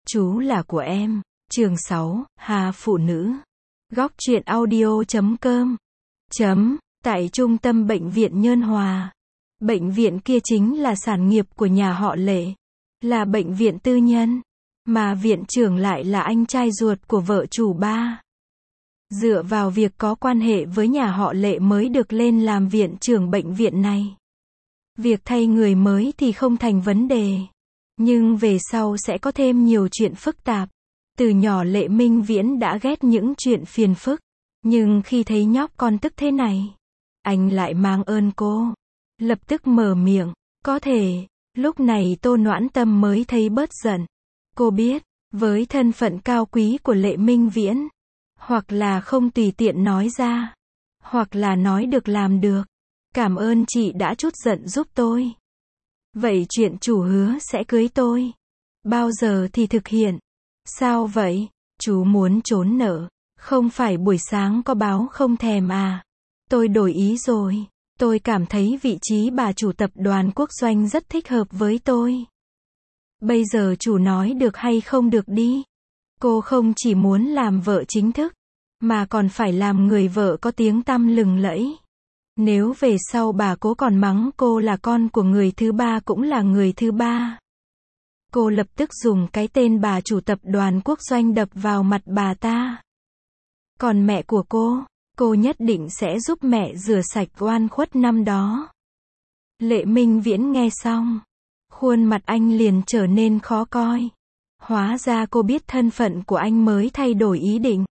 Chú là của em. Chương 6, Hà phụ nữ. Góc truyện audio.com. Tại trung tâm bệnh viện Nhân Hòa. Bệnh viện kia chính là sản nghiệp của nhà họ Lệ. Là bệnh viện tư nhân. Mà viện trưởng lại là anh trai ruột của vợ chủ ba. Dựa vào việc có quan hệ với nhà họ Lệ mới được lên làm viện trưởng bệnh viện này. Việc thay người mới thì không thành vấn đề. Nhưng về sau sẽ có thêm nhiều chuyện phức tạp. Từ nhỏ Lệ Minh Viễn đã ghét những chuyện phiền phức. Nhưng khi thấy nhóc con tức thế này, anh lại mang ơn cô. Lập tức mở miệng. Có thể, lúc này Tô Noãn Tâm mới thấy bớt giận. Cô biết, với thân phận cao quý của Lệ Minh Viễn, hoặc là không tùy tiện nói ra, hoặc là nói được làm được. Cảm ơn chị đã chút giận giúp tôi. Vậy chuyện chủ hứa sẽ cưới tôi. Bao giờ thì thực hiện? Sao vậy? Chú muốn trốn nợ. Không phải buổi sáng có báo không thèm à? Tôi đổi ý rồi. Tôi cảm thấy vị trí bà chủ tập đoàn quốc doanh rất thích hợp với tôi. Bây giờ chủ nói được hay không được đi. Cô không chỉ muốn làm vợ chính thức, mà còn phải làm người vợ có tiếng tăm lừng lẫy. Nếu về sau bà cố còn mắng cô là con của người thứ ba cũng là người thứ ba. Cô lập tức dùng cái tên bà chủ tập đoàn quốc doanh đập vào mặt bà ta. Còn mẹ của cô nhất định sẽ giúp mẹ rửa sạch oan khuất năm đó. Lệ Minh Viễn nghe xong, khuôn mặt anh liền trở nên khó coi. Hóa ra cô biết thân phận của anh mới thay đổi ý định.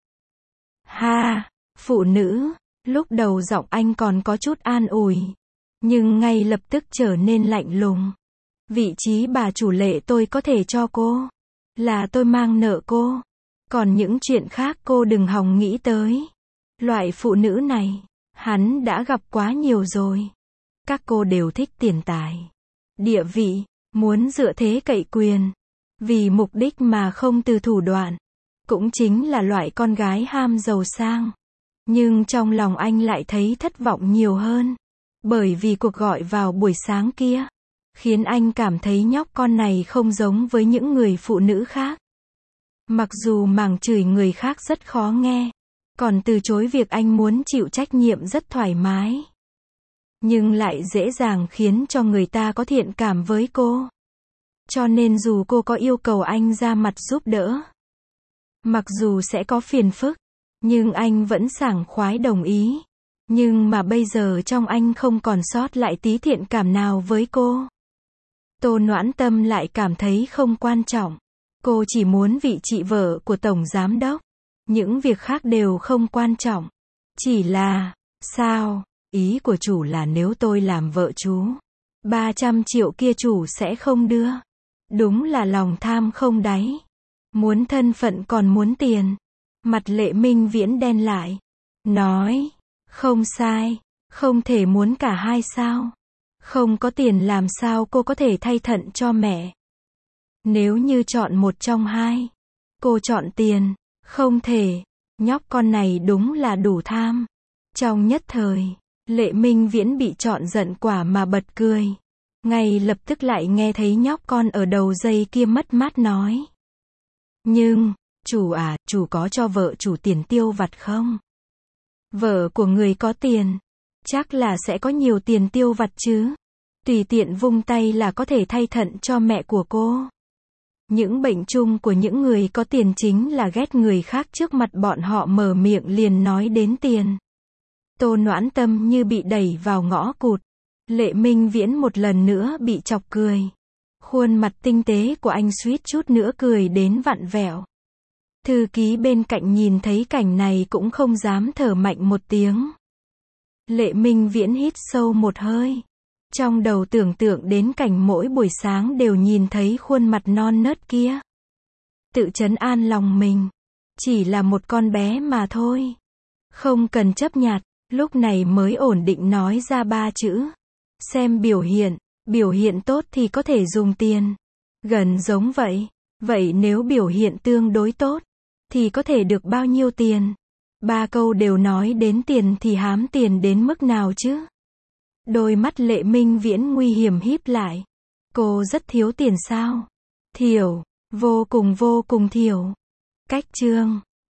Ha, phụ nữ. Lúc đầu giọng anh còn có chút an ủi, nhưng ngay lập tức trở nên lạnh lùng. Vị trí bà chủ Lệ tôi có thể cho cô. Là tôi mang nợ cô. Còn những chuyện khác cô đừng hòng nghĩ tới. Loại phụ nữ này, hắn đã gặp quá nhiều rồi. Các cô đều thích tiền tài, địa vị, muốn dựa thế cậy quyền. Vì mục đích mà không từ thủ đoạn. Cũng chính là loại con gái ham giàu sang. Nhưng trong lòng anh lại thấy thất vọng nhiều hơn. Bởi vì cuộc gọi vào buổi sáng kia, khiến anh cảm thấy nhóc con này không giống với những người phụ nữ khác. Mặc dù màng chửi người khác rất khó nghe, còn từ chối việc anh muốn chịu trách nhiệm rất thoải mái. Nhưng lại dễ dàng khiến cho người ta có thiện cảm với cô. Cho nên dù cô có yêu cầu anh ra mặt giúp đỡ, mặc dù sẽ có phiền phức, nhưng anh vẫn sảng khoái đồng ý. Nhưng mà bây giờ trong anh không còn sót lại tí thiện cảm nào với cô. Tô Noãn Tâm lại cảm thấy không quan trọng. Cô chỉ muốn vị chị vợ của tổng giám đốc. Những việc khác đều không quan trọng. Chỉ là, sao? Ý của chủ là nếu tôi làm vợ chú, 300 triệu kia chủ sẽ không đưa. Đúng là lòng tham không đáy. Muốn thân phận còn muốn tiền. Mặt Lệ Minh Viễn đen lại. Nói, không sai, không thể muốn cả hai sao? Không có tiền làm sao cô có thể thay thận cho mẹ? Nếu như chọn một trong hai, cô chọn tiền. Không thể, nhóc con này đúng là đủ tham. Trong nhất thời, Lệ Minh Viễn bị chọn giận quả mà bật cười. Ngay lập tức lại nghe thấy nhóc con ở đầu dây kia mất mát nói. Nhưng, chủ à, chủ có cho vợ chủ tiền tiêu vặt không? Vợ của người có tiền, chắc là sẽ có nhiều tiền tiêu vặt chứ. Tùy tiện vung tay là có thể thay thận cho mẹ của cô. Những bệnh chung của những người có tiền chính là ghét người khác trước mặt bọn họ mở miệng liền nói đến tiền. Tô Noãn Tâm như bị đẩy vào ngõ cụt. Lệ Minh Viễn một lần nữa bị chọc cười. Khuôn mặt tinh tế của anh suýt chút nữa cười đến vặn vẹo. Thư ký bên cạnh nhìn thấy cảnh này cũng không dám thở mạnh một tiếng. Lệ Minh Viễn hít sâu một hơi. Trong đầu tưởng tượng đến cảnh mỗi buổi sáng đều nhìn thấy khuôn mặt non nớt kia. Tự trấn an lòng mình. Chỉ là một con bé mà thôi. Không cần chấp nhặt, lúc này mới ổn định nói ra 3 chữ. Xem biểu hiện tốt thì có thể dùng tiền. Gần giống vậy. Vậy nếu biểu hiện tương đối tốt, thì có thể được bao nhiêu tiền? 3 câu đều nói đến tiền thì hám tiền đến mức nào chứ? Đôi mắt Lệ Minh Viễn nguy hiểm híp lại. Cô rất thiếu tiền sao? Thiểu, vô cùng thiểu. Cách chương